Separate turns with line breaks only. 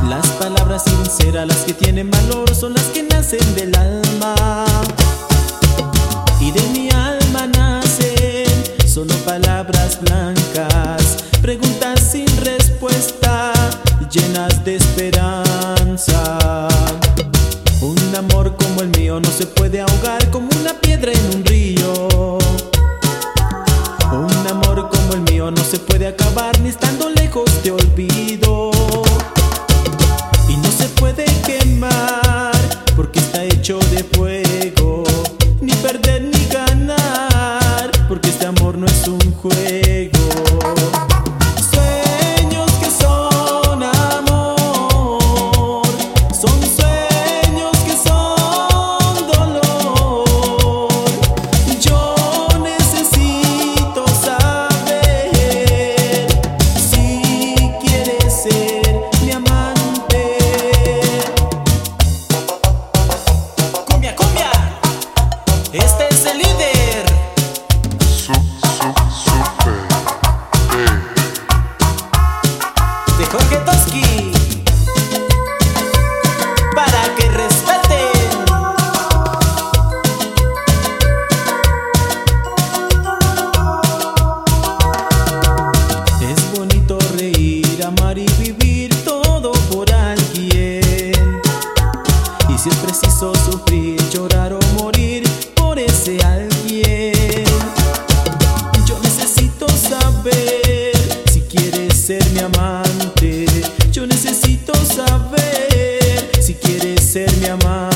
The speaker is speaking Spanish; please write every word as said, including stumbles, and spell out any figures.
Las palabras sinceras, las que tienen valor, son las que nacen del alma. Y de mi alma nacen solo palabras blancas, preguntas sin respuesta, llenas de esperanza. Un amor como el mío no se puede ahogar como una piedra en un río. Un amor como el mío no se puede acabar ni estando lejos de olvido. Y no se puede quemar porque está hecho de fuego, ni perder ni ganar porque este amor no es un juego. Sueños que son amor, son sueños que son dolor. Yo necesito saber si quieres ser mi amante. Cumbia, cumbia, este es el líder. De Jorge Toski, para que respeten. Es bonito reír, amar y vivir todo por alguien. Y si es preciso sufrir, llorar o morir por ese alguien. Yo necesito saber si quieres ser mi amante. Yo necesito saber si quieres ser mi amante.